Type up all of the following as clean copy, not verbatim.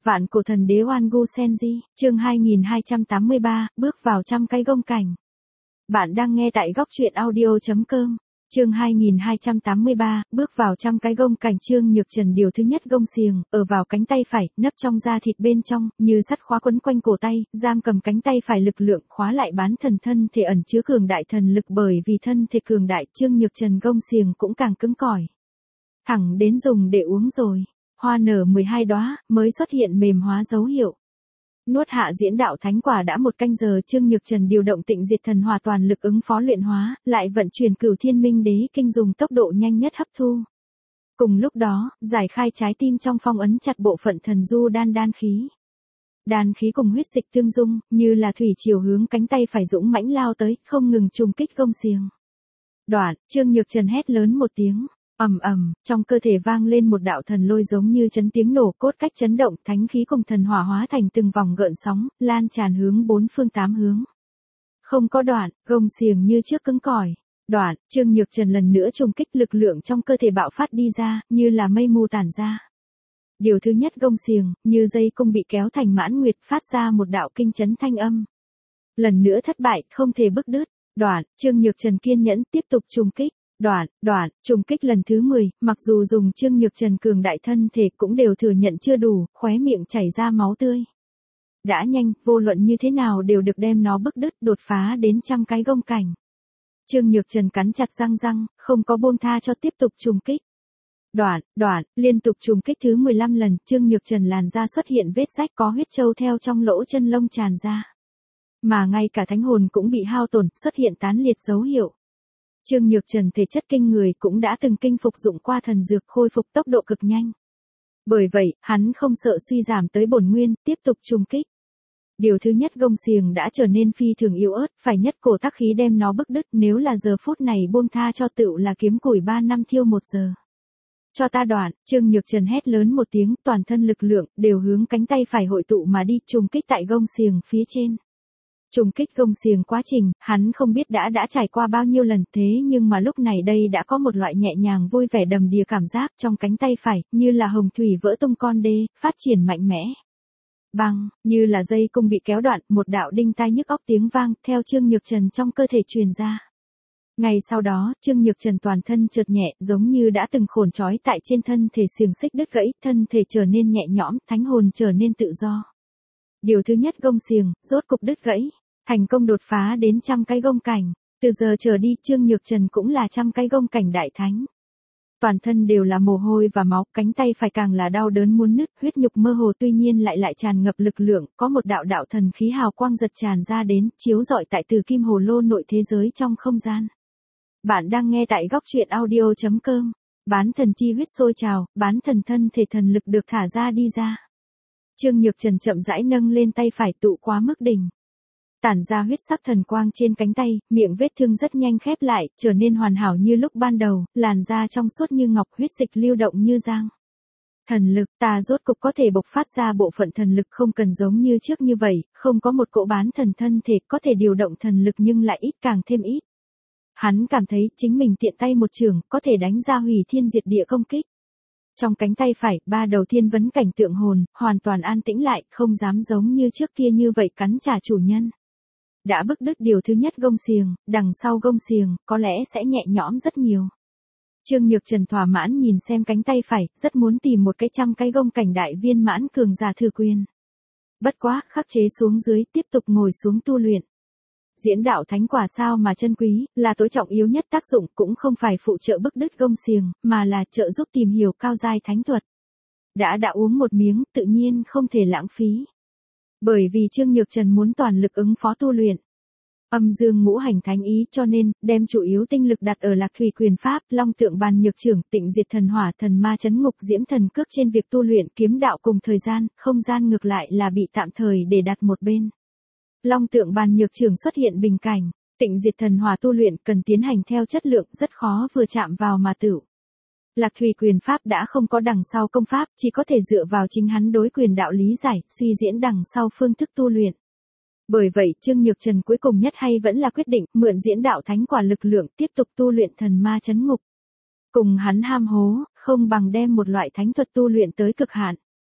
Vạn cổ thần đế Oan Gu Senji, chương 2283, bước vào trăm cái gông cảnh. Bạn đang nghe tại góc truyện audio.com. Chương 2283, bước vào trăm cái gông cảnh. Trương Nhược Trần điều thứ nhất gông xiềng, ở vào cánh tay phải, nấp trong da thịt bên trong, như sắt khóa quấn quanh cổ tay, giam cầm cánh tay phải lực lượng, khóa lại bán thần thân thể ẩn chứa cường đại thần lực. Bởi vì thân thể cường đại, Trương Nhược Trần gông xiềng cũng càng cứng cỏi. Thẳng đến dùng để uống rồi. Hoa nở 12 đóa, mới xuất hiện mềm hóa dấu hiệu. Nuốt hạ diễn đạo thánh quả đã 1 canh giờ, Trương Nhược Trần điều động Tịnh Diệt Thần Hỏa toàn lực ứng phó luyện hóa, lại vận chuyển Cửu Thiên Minh Đế kinh dùng tốc độ nhanh nhất hấp thu. Cùng lúc đó, giải khai trái tim trong phong ấn chặt bộ phận thần du đan khí. Đan khí cùng huyết dịch tương dung, như là thủy triều hướng cánh tay phải dũng mãnh lao tới, không ngừng trùng kích gông xiềng. Đoạn, Trương Nhược Trần hét lớn một tiếng. Ầm ầm, trong cơ thể vang lên một đạo thần lôi giống như chấn tiếng nổ, cốt cách chấn động, thánh khí cùng thần hỏa hóa thành từng vòng gợn sóng, lan tràn hướng 4 phương 8 hướng. Không có đoạn, gông xiềng như trước cứng cỏi. Đoạn, Trương Nhược Trần lần nữa trùng kích, lực lượng trong cơ thể bạo phát đi ra, như là mây mù tản ra. Điều thứ nhất gông xiềng, như dây cung bị kéo thành mãn nguyệt, phát ra một đạo kinh chấn thanh âm. Lần nữa thất bại, không thể bứt đứt. Đoạn, Trương Nhược Trần kiên nhẫn tiếp tục trùng kích. Đoạn, trùng kích lần thứ 10, mặc dù dùng Trương Nhược Trần cường đại thân thể cũng đều thừa nhận chưa đủ, khóe miệng chảy ra máu tươi. Đã nhanh, vô luận như thế nào đều được đem nó bứt đứt, đột phá đến trăm cái gông cảnh. Trương Nhược Trần cắn chặt răng, không có buông tha cho tiếp tục trùng kích. Đoạn, liên tục trùng kích thứ 15 lần, Trương Nhược Trần làn da xuất hiện vết rách, có huyết châu theo trong lỗ chân lông tràn ra. Mà ngay cả thánh hồn cũng bị hao tổn, xuất hiện tán liệt dấu hiệu. Trương Nhược Trần thể chất kinh người, cũng đã từng kinh phục dụng qua thần dược, khôi phục tốc độ cực nhanh. Bởi vậy, hắn không sợ suy giảm tới bổn nguyên, tiếp tục trùng kích. Điều thứ nhất gông xiềng đã trở nên phi thường yếu ớt, phải nhất cổ tác khí đem nó bứt đứt, nếu là giờ phút này buông tha cho tựu là kiếm củi 3 năm thiêu 1 giờ. Cho ta đoạn, Trương Nhược Trần hét lớn một tiếng, toàn thân lực lượng đều hướng cánh tay phải hội tụ mà đi, trùng kích tại gông xiềng phía trên. Trùng kích gông xiềng quá trình, hắn không biết đã trải qua bao nhiêu lần, thế nhưng mà lúc này đây đã có một loại nhẹ nhàng vui vẻ đầm đìa cảm giác trong cánh tay phải, như là hồng thủy vỡ tung con đê, phát triển mạnh mẽ. Băng, như là dây cung bị kéo đoạn, một đạo đinh tai nhức óc tiếng vang, theo Trương Nhược Trần trong cơ thể truyền ra. Ngay sau đó, Trương Nhược Trần toàn thân chợt nhẹ, giống như đã từng khổn trói tại trên thân thể xiềng xích đứt gãy, thân thể trở nên nhẹ nhõm, thánh hồn trở nên tự do. Điều thứ nhất gông xiềng, rốt cục đứt gãy. Thành công đột phá đến trăm cái gông cảnh, từ giờ trở đi Trương Nhược Trần cũng là trăm cái gông cảnh đại thánh. Toàn thân đều là mồ hôi và máu, cánh tay phải càng là đau đớn muốn nứt, huyết nhục mơ hồ tuy nhiên lại tràn ngập lực lượng, có một đạo thần khí hào quang giật tràn ra đến, chiếu rọi tại từ kim hồ lô nội thế giới trong không gian. Bạn đang nghe tại góc truyện audio.com. Bán thần chi huyết sôi trào, bán thần thân thể thần lực được thả ra đi ra. Trương Nhược Trần chậm rãi nâng lên tay phải tụ quá mức đỉnh. Tản ra huyết sắc thần quang trên cánh tay, miệng vết thương rất nhanh khép lại, trở nên hoàn hảo như lúc ban đầu, làn da trong suốt như ngọc, huyết dịch lưu động như giang. Thần lực, ta rốt cục có thể bộc phát ra bộ phận thần lực, không cần giống như trước như vậy, không có một cỗ bán thần thân thể có thể điều động thần lực nhưng lại ít càng thêm ít. Hắn cảm thấy chính mình tiện tay một trường, có thể đánh ra hủy thiên diệt địa công kích. Trong cánh tay phải, 3 đầu thiên vấn cảnh tượng hồn, hoàn toàn an tĩnh lại, không dám giống như trước kia như vậy cắn trả chủ nhân. Đã bứt đứt điều thứ nhất gông xiềng, đằng sau gông xiềng, có lẽ sẽ nhẹ nhõm rất nhiều. Trương Nhược Trần thỏa mãn nhìn xem cánh tay phải, rất muốn tìm một cái trăm cái gông cảnh đại viên mãn cường giả thử quyền. Bất quá, khắc chế xuống dưới, tiếp tục ngồi xuống tu luyện. Diễn đạo thánh quả sao mà chân quý, là tối trọng yếu nhất tác dụng, cũng không phải phụ trợ bứt đứt gông xiềng, mà là trợ giúp tìm hiểu cao giai thánh thuật. Đã uống một miếng, tự nhiên không thể lãng phí. Bởi vì Trương Nhược Trần muốn toàn lực ứng phó tu luyện. Âm dương ngũ hành thánh ý, cho nên, đem chủ yếu tinh lực đặt ở Lạc Thủy quyền pháp, Long Tượng Bàn Nhược Chưởng, Tịnh Diệt Thần Hỏa, Thần Ma Chấn Ngục, Diễm Thần Cước trên việc tu luyện kiếm đạo cùng thời gian, không gian ngược lại là bị tạm thời để đặt một bên. Long Tượng Bàn Nhược Chưởng xuất hiện bình cảnh, Tịnh Diệt Thần Hỏa tu luyện cần tiến hành theo chất lượng, rất khó vừa chạm vào mà tựu. Lạc Thủy quyền pháp đã không có đằng sau công pháp, chỉ có thể dựa vào chính hắn đối quyền đạo lý giải, suy diễn đằng sau phương thức tu luyện. Bởi vậy, Trương Nhược Trần cuối cùng nhất hay vẫn là quyết định mượn diễn đạo thánh quả lực lượng tiếp tục tu luyện thần ma chấn ngục. Cùng hắn ham hố, không bằng đem một loại thánh thuật tu luyện tới cực hạn.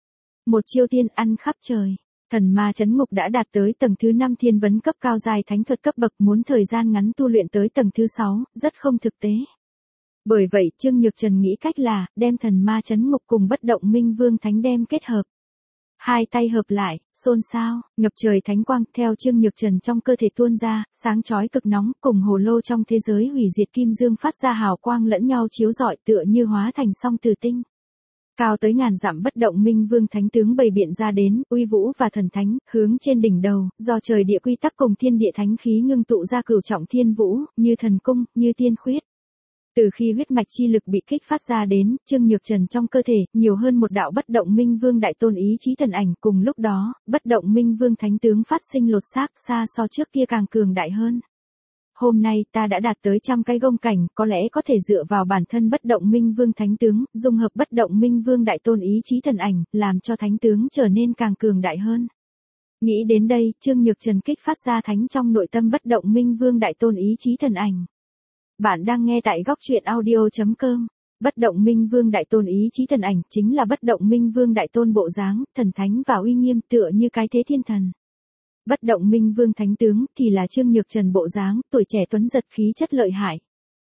Một chiêu tiên ăn khắp trời. Thần ma chấn ngục đã đạt tới tầng thứ 5 thiên vấn cấp cao dài thánh thuật cấp bậc, muốn thời gian ngắn tu luyện tới tầng thứ 6, rất không thực tế. Bởi vậy Trương Nhược Trần nghĩ cách là, đem thần ma chấn ngục cùng bất động minh vương thánh đem kết hợp. Hai tay hợp lại, xôn xao, ngập trời thánh quang theo Trương Nhược Trần trong cơ thể tuôn ra, sáng chói cực nóng, cùng hồ lô trong thế giới hủy diệt kim dương phát ra hào quang lẫn nhau chiếu rọi tựa như hóa thành song tử tinh. Cao tới ngàn dặm bất động minh vương thánh tướng bày biện ra đến, uy vũ và thần thánh, hướng trên đỉnh đầu, do trời địa quy tắc cùng thiên địa thánh khí ngưng tụ ra cửu trọng thiên vũ, như thần cung, như tiên khuyết. Từ khi huyết mạch chi lực bị kích phát ra đến, Trương Nhược Trần trong cơ thể, nhiều hơn một đạo bất động minh vương đại tôn ý chí thần ảnh, cùng lúc đó, bất động minh vương thánh tướng phát sinh lột xác xa so trước kia càng cường đại hơn. Hôm nay ta đã đạt tới trăm cái gông cảnh, có lẽ có thể dựa vào bản thân bất động minh vương thánh tướng, dung hợp bất động minh vương đại tôn ý chí thần ảnh, làm cho thánh tướng trở nên càng cường đại hơn. Nghĩ đến đây, Trương Nhược Trần kích phát ra thánh trong nội tâm bất động minh vương đại tôn ý chí thần ảnh. Bạn đang nghe tại góc truyện audio.com. Bất động minh vương đại tôn ý chí thần ảnh chính là bất động minh vương đại tôn bộ dáng, thần thánh và uy nghiêm tựa như cái thế thiên thần. Bất động minh vương thánh tướng thì là Trương Nhược Trần bộ dáng, tuổi trẻ tuấn giật khí chất lợi hại.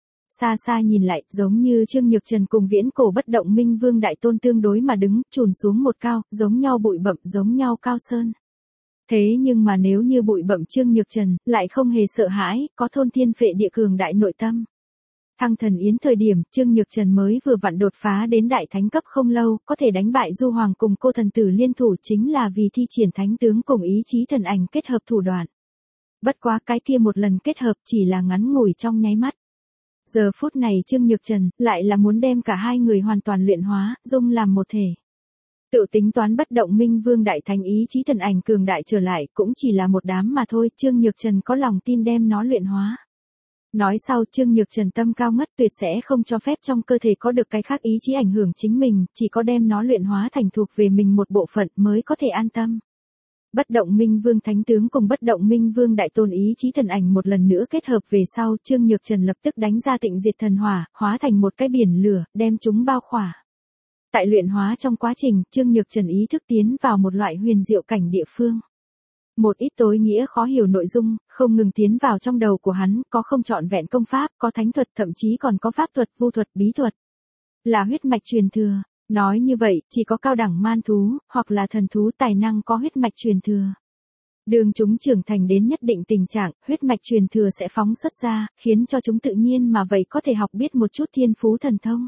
Xa xa nhìn lại, giống như Trương Nhược Trần cùng viễn cổ bất động minh vương đại tôn tương đối mà đứng, chùn xuống một cao, giống nhau bụi bậm, giống nhau cao sơn. Thế nhưng mà nếu như bụi bậm Trương Nhược Trần, lại không hề sợ hãi, có thôn thiên phệ địa cường đại nội tâm. Thăng thần yến thời điểm, Trương Nhược Trần mới vừa vặn đột phá đến đại thánh cấp không lâu, có thể đánh bại Du Hoàng cùng cô thần tử liên thủ chính là vì thi triển thánh tướng cùng ý chí thần ảnh kết hợp thủ đoạn. Bất quá cái kia một lần kết hợp chỉ là ngắn ngủi trong nháy mắt. Giờ phút này Trương Nhược Trần, lại là muốn đem cả hai người hoàn toàn luyện hóa, dung làm một thể. Tự tính toán bất động minh vương đại thánh ý chí thần ảnh cường đại trở lại, cũng chỉ là một đám mà thôi, Trương Nhược Trần có lòng tin đem nó luyện hóa. Nói sau Trương Nhược Trần tâm cao ngất tuyệt sẽ không cho phép trong cơ thể có được cái khác ý chí ảnh hưởng chính mình, chỉ có đem nó luyện hóa thành thuộc về mình một bộ phận mới có thể an tâm. Bất động minh vương thánh tướng cùng bất động minh vương đại tôn ý chí thần ảnh một lần nữa kết hợp về sau, Trương Nhược Trần lập tức đánh ra tịnh diệt thần hỏa, hóa thành một cái biển lửa, đem chúng bao khỏa. Tại luyện hóa trong quá trình, Trương Nhược Trần ý thức tiến vào một loại huyền diệu cảnh địa phương. Một ít tối nghĩa khó hiểu nội dung, không ngừng tiến vào trong đầu của hắn, có không trọn vẹn công pháp, có thánh thuật, thậm chí còn có pháp thuật, vu thuật, bí thuật. Là huyết mạch truyền thừa. Nói như vậy, chỉ có cao đẳng man thú, hoặc là thần thú tài năng có huyết mạch truyền thừa. Đường chúng trưởng thành đến nhất định tình trạng, huyết mạch truyền thừa sẽ phóng xuất ra, khiến cho chúng tự nhiên mà vậy có thể học biết một chút thiên phú thần thông.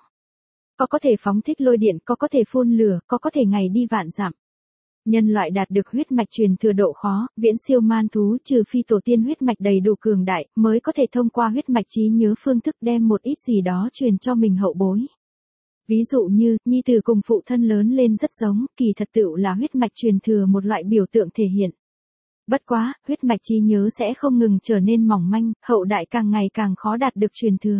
Có thể phóng thích lôi điện, có thể phun lửa, có thể ngày đi vạn dặm. Nhân loại đạt được huyết mạch truyền thừa độ khó, viễn siêu man thú, trừ phi tổ tiên huyết mạch đầy đủ cường đại, mới có thể thông qua huyết mạch trí nhớ phương thức đem một ít gì đó truyền cho mình hậu bối. Ví dụ như, nhi tử cùng phụ thân lớn lên rất giống, kỳ thật tựu là huyết mạch truyền thừa một loại biểu tượng thể hiện. Bất quá, huyết mạch trí nhớ sẽ không ngừng trở nên mỏng manh, hậu đại càng ngày càng khó đạt được truyền thừa.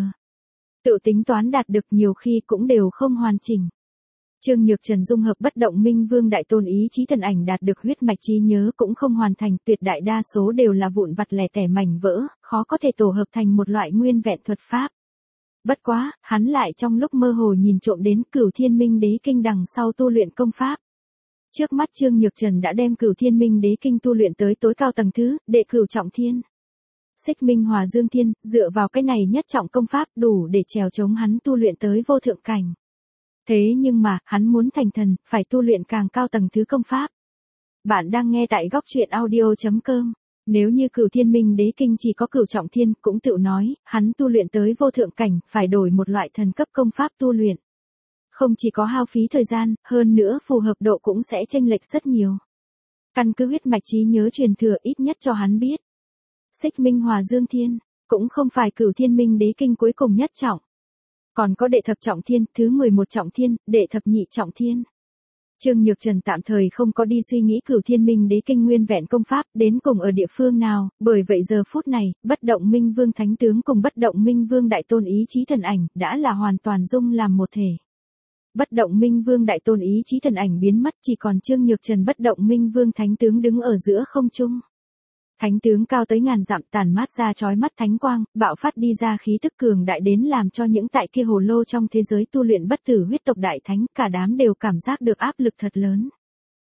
Tự tính toán đạt được nhiều khi cũng đều không hoàn chỉnh. Trương Nhược Trần dung hợp bất động minh vương đại tôn ý chí thần ảnh đạt được huyết mạch trí nhớ cũng không hoàn thành, tuyệt đại đa số đều là vụn vặt lẻ tẻ mảnh vỡ, khó có thể tổ hợp thành một loại nguyên vẹn thuật pháp. Bất quá, hắn lại trong lúc mơ hồ nhìn trộm đến Cửu Thiên Minh Đế Kinh đằng sau tu luyện công pháp. Trước mắt Trương Nhược Trần đã đem Cửu Thiên Minh Đế Kinh tu luyện tới tối cao tầng thứ, đệ cửu trọng thiên. Xích Minh Hòa Dương Thiên, dựa vào cái này nhất trọng công pháp đủ để trèo chống hắn tu luyện tới vô thượng cảnh. Thế nhưng mà, hắn muốn thành thần, phải tu luyện càng cao tầng thứ công pháp. Bạn đang nghe tại góc truyện audio.com. Nếu như Cửu Thiên Minh Đế Kinh chỉ có cửu trọng thiên, cũng tự nói, hắn tu luyện tới vô thượng cảnh, phải đổi một loại thần cấp công pháp tu luyện. Không chỉ có hao phí thời gian, hơn nữa phù hợp độ cũng sẽ chênh lệch rất nhiều. Căn cứ huyết mạch trí nhớ truyền thừa ít nhất cho hắn biết. Xích Minh Hòa Dương Thiên, cũng không phải Cửu Thiên Minh Đế Kinh cuối cùng nhất trọng. Còn có đệ thập trọng thiên, thứ 11 trọng thiên, đệ thập nhị trọng thiên. Trương Nhược Trần tạm thời không có đi suy nghĩ Cửu Thiên Minh Đế Kinh nguyên vẹn công pháp đến cùng ở địa phương nào, bởi vậy giờ phút này, bất động minh vương thánh tướng cùng bất động minh vương đại tôn ý chí thần ảnh, đã là hoàn toàn dung làm một thể. Bất động minh vương đại tôn ý chí thần ảnh biến mất, chỉ còn Trương Nhược Trần bất động minh vương thánh tướng đứng ở giữa không trung. Thánh tướng cao tới ngàn dặm tàn mát ra chói mắt thánh quang, bạo phát đi ra khí tức cường đại đến làm cho những tại kia hồ lô trong thế giới tu luyện bất tử huyết tộc đại thánh, cả đám đều cảm giác được áp lực thật lớn.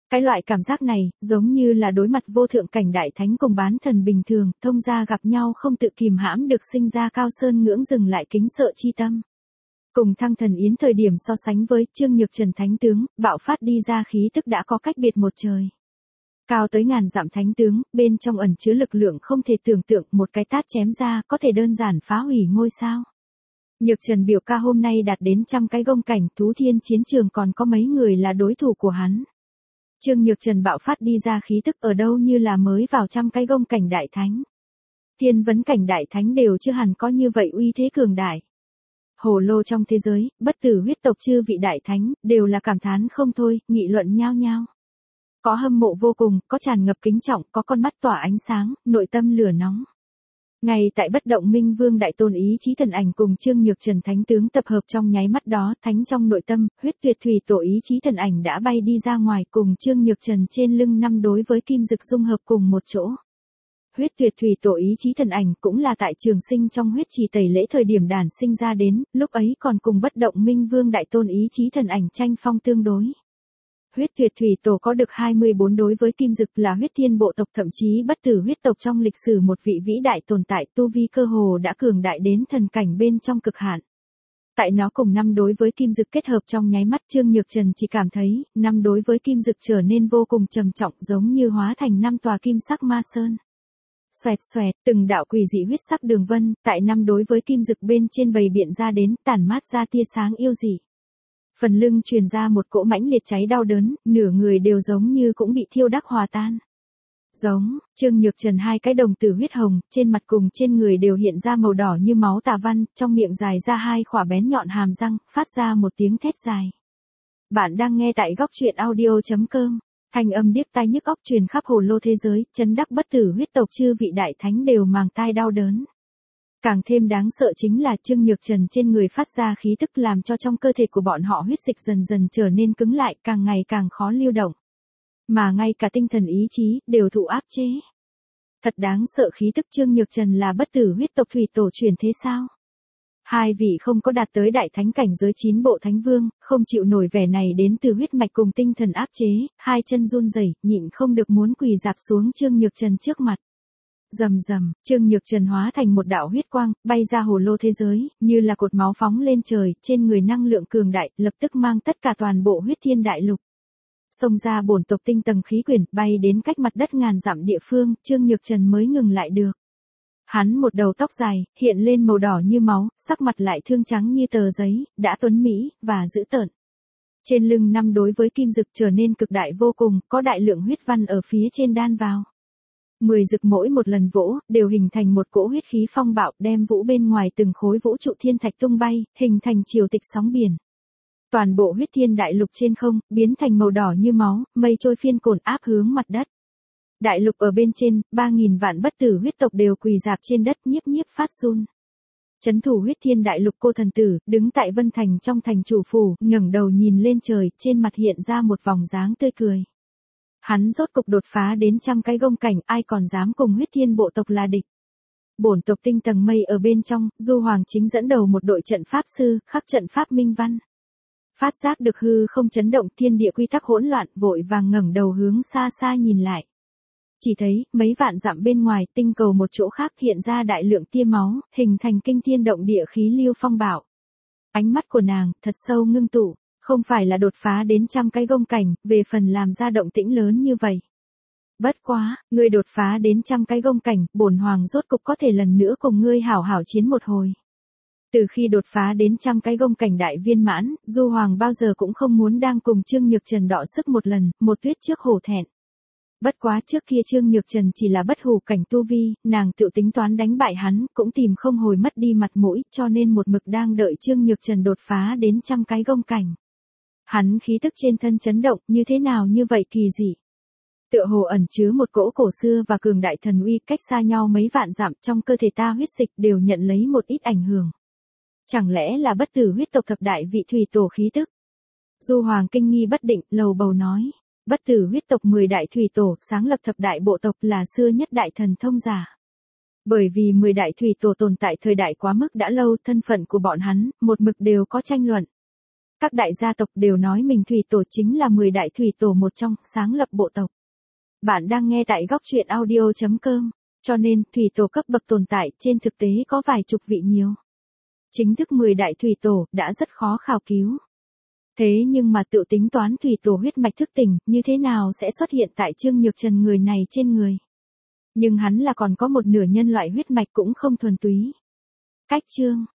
Cái loại cảm giác này, giống như là đối mặt vô thượng cảnh đại thánh cùng bán thần bình thường, thông gia gặp nhau không tự kìm hãm được sinh ra cao sơn ngưỡng dừng lại kính sợ chi tâm. Cùng Thăng Thần Yến thời điểm so sánh với Trương Nhược Trần thánh tướng, bạo phát đi ra khí tức đã có cách biệt một trời. Cao tới ngàn dặm thánh tướng, bên trong ẩn chứa lực lượng không thể tưởng tượng, một cái tát chém ra có thể đơn giản phá hủy ngôi sao. Nhược Trần biểu ca hôm nay đạt đến trăm cái gông cảnh, Thú Thiên chiến trường còn có mấy người là đối thủ của hắn. Trương Nhược Trần bạo phát đi ra khí tức ở đâu như là mới vào trăm cái gông cảnh đại thánh. Thiên vấn cảnh đại thánh đều chưa hẳn có như vậy uy thế cường đại. Hồ lô trong thế giới, bất tử huyết tộc chư vị đại thánh, đều là cảm thán không thôi, nghị luận nhao nhao. Có hâm mộ vô cùng, có tràn ngập kính trọng, có con mắt tỏa ánh sáng, nội tâm lửa nóng. Ngay tại bất động minh vương đại tôn ý chí thần ảnh cùng Trương Nhược Trần thánh tướng tập hợp trong nháy mắt đó, thánh trong nội tâm, huyết tuyệt thủy tổ ý chí thần ảnh đã bay đi ra ngoài cùng Trương Nhược Trần trên lưng năm đối với kim dực dung hợp cùng một chỗ. Huyết tuyệt thủy tổ ý chí thần ảnh cũng là tại trường sinh trong huyết trì tẩy lễ thời điểm đản sinh ra đến, lúc ấy còn cùng bất động minh vương đại tôn ý chí thần ảnh tranh phong tương đối. Huyết tuyệt thủy tổ có được 24 đối với kim dực là huyết thiên bộ tộc, thậm chí bất tử huyết tộc trong lịch sử một vị vĩ đại tồn tại, tu vi cơ hồ đã cường đại đến thần cảnh bên trong cực hạn. Tại nó cùng năm đối với kim dực kết hợp trong nháy mắt, Trương Nhược Trần chỉ cảm thấy, năm đối với kim dực trở nên vô cùng trầm trọng, giống như hóa thành năm tòa kim sắc ma sơn. Xoẹt xoẹt, từng đạo quỷ dị huyết sắc đường vân, tại năm đối với kim dực bên trên bày biện ra đến, tản mát ra tia sáng yêu dị. Phần lưng truyền ra một cỗ mãnh liệt cháy đau đớn, nửa người đều giống như cũng bị thiêu đắc hòa tan. Giống, Trương Nhược Trần hai cái đồng tử huyết hồng, trên mặt cùng trên người đều hiện ra màu đỏ như máu tà văn, trong miệng dài ra hai khỏa bén nhọn hàm răng, phát ra một tiếng thét dài. Bạn đang nghe tại góc truyện audio.com. Thanh âm điếc tai nhức óc truyền khắp hồ lô thế giới, chấn đắc bất tử huyết tộc chư vị đại thánh đều màng tai đau đớn. Càng thêm đáng sợ chính là Trương Nhược Trần trên người phát ra khí tức làm cho trong cơ thể của bọn họ huyết dịch dần dần trở nên cứng lại, càng ngày càng khó lưu động. Mà ngay cả tinh thần ý chí, đều thụ áp chế. Thật đáng sợ, khí tức Trương Nhược Trần là bất tử huyết tộc thủy tổ truyền thế sao? Hai vị không có đạt tới đại thánh cảnh giới 9 bộ thánh vương, không chịu nổi vẻ này đến từ huyết mạch cùng tinh thần áp chế, hai chân run rẩy, nhịn không được muốn quỳ dạp xuống Trương Nhược Trần trước mặt. Rầm rầm, Trương Nhược Trần hóa thành một đạo huyết quang, bay ra hồ lô thế giới, như là cột máu phóng lên trời, trên người năng lượng cường đại, lập tức mang tất cả toàn bộ huyết thiên đại lục. Xông ra bổn tộc tinh tầng khí quyển, bay đến cách mặt đất ngàn dặm địa phương, Trương Nhược Trần mới ngừng lại được. Hắn một đầu tóc dài, hiện lên màu đỏ như máu, sắc mặt lại thương trắng như tờ giấy, đã tuấn mỹ, và dữ tợn. Trên lưng năm đối với kim dực trở nên cực đại vô cùng, có đại lượng huyết văn ở phía trên đan vào. 10 dực mỗi một lần vỗ, đều hình thành một cỗ huyết khí phong bạo, đem vũ bên ngoài từng khối vũ trụ thiên thạch tung bay, hình thành triều tịch sóng biển. Toàn bộ huyết thiên đại lục trên không, biến thành màu đỏ như máu, mây trôi phiên cồn áp hướng mặt đất. Đại lục ở bên trên, 3.000 vạn bất tử huyết tộc đều quỳ dạp trên đất nhiếp nhiếp phát run. Chấn thủ huyết thiên đại lục cô thần tử, đứng tại Vân Thành trong thành chủ phủ, ngẩng đầu nhìn lên trời, trên mặt hiện ra một vòng dáng tươi cười. Hắn rốt cục đột phá đến trăm cái gông cảnh, ai còn dám cùng huyết thiên bộ tộc là địch. Bổn tộc tinh tầng mây ở bên trong, Du Hoàng chính dẫn đầu một đội trận pháp sư, khắc trận pháp minh văn. Phát giác được hư không chấn động, thiên địa quy tắc hỗn loạn, vội vàng ngẩng đầu hướng xa xa nhìn lại. Chỉ thấy, mấy vạn dặm bên ngoài, tinh cầu một chỗ khác hiện ra đại lượng tia máu, hình thành kinh thiên động địa khí lưu phong bạo. Ánh mắt của nàng, thật sâu ngưng tụ, không phải là đột phá đến trăm cái gông cảnh, về phần làm ra động tĩnh lớn như vậy. Bất quá, ngươi đột phá đến trăm cái gông cảnh, bổn hoàng rốt cục có thể lần nữa cùng ngươi hảo hảo chiến một hồi. Từ khi đột phá đến trăm cái gông cảnh đại viên mãn, Du Hoàng bao giờ cũng không muốn đang cùng Trương Nhược Trần đọ sức một lần, một tuyết trước hổ thẹn. Bất quá trước kia Trương Nhược Trần chỉ là bất hủ cảnh tu vi, nàng tự tính toán đánh bại hắn, cũng tìm không hồi mất đi mặt mũi, cho nên một mực đang đợi Trương Nhược Trần đột phá đến trăm cái gông cảnh. Hắn khí tức trên thân chấn động, như thế nào như vậy kỳ dị. Tựa hồ ẩn chứa một cỗ cổ xưa và cường đại thần uy, cách xa nhau mấy vạn dặm, trong cơ thể ta huyết dịch đều nhận lấy một ít ảnh hưởng. Chẳng lẽ là bất tử huyết tộc thập đại vị thủy tổ khí tức? Du Hoàng kinh nghi bất định, lầu bầu nói. Bất tử huyết tộc 10 đại thủy tổ, sáng lập thập đại bộ tộc là xưa nhất đại thần thông giả. Bởi vì 10 đại thủy tổ tồn tại thời đại quá mức đã lâu, thân phận của bọn hắn, một mực đều có tranh luận. Các đại gia tộc đều nói mình thủy tổ chính là 10 đại thủy tổ một trong, sáng lập bộ tộc. Bạn đang nghe tại góc chuyện audio.com, cho nên thủy tổ cấp bậc tồn tại trên thực tế có vài chục vị nhiều. Chính thức 10 đại thủy tổ đã rất khó khảo cứu. Thế nhưng mà tự tính toán thủy tổ huyết mạch thức tỉnh như thế nào sẽ xuất hiện tại Trương Nhược Trần người này trên người. Nhưng hắn là còn có một nửa nhân loại huyết mạch cũng không thuần túy. Cách chương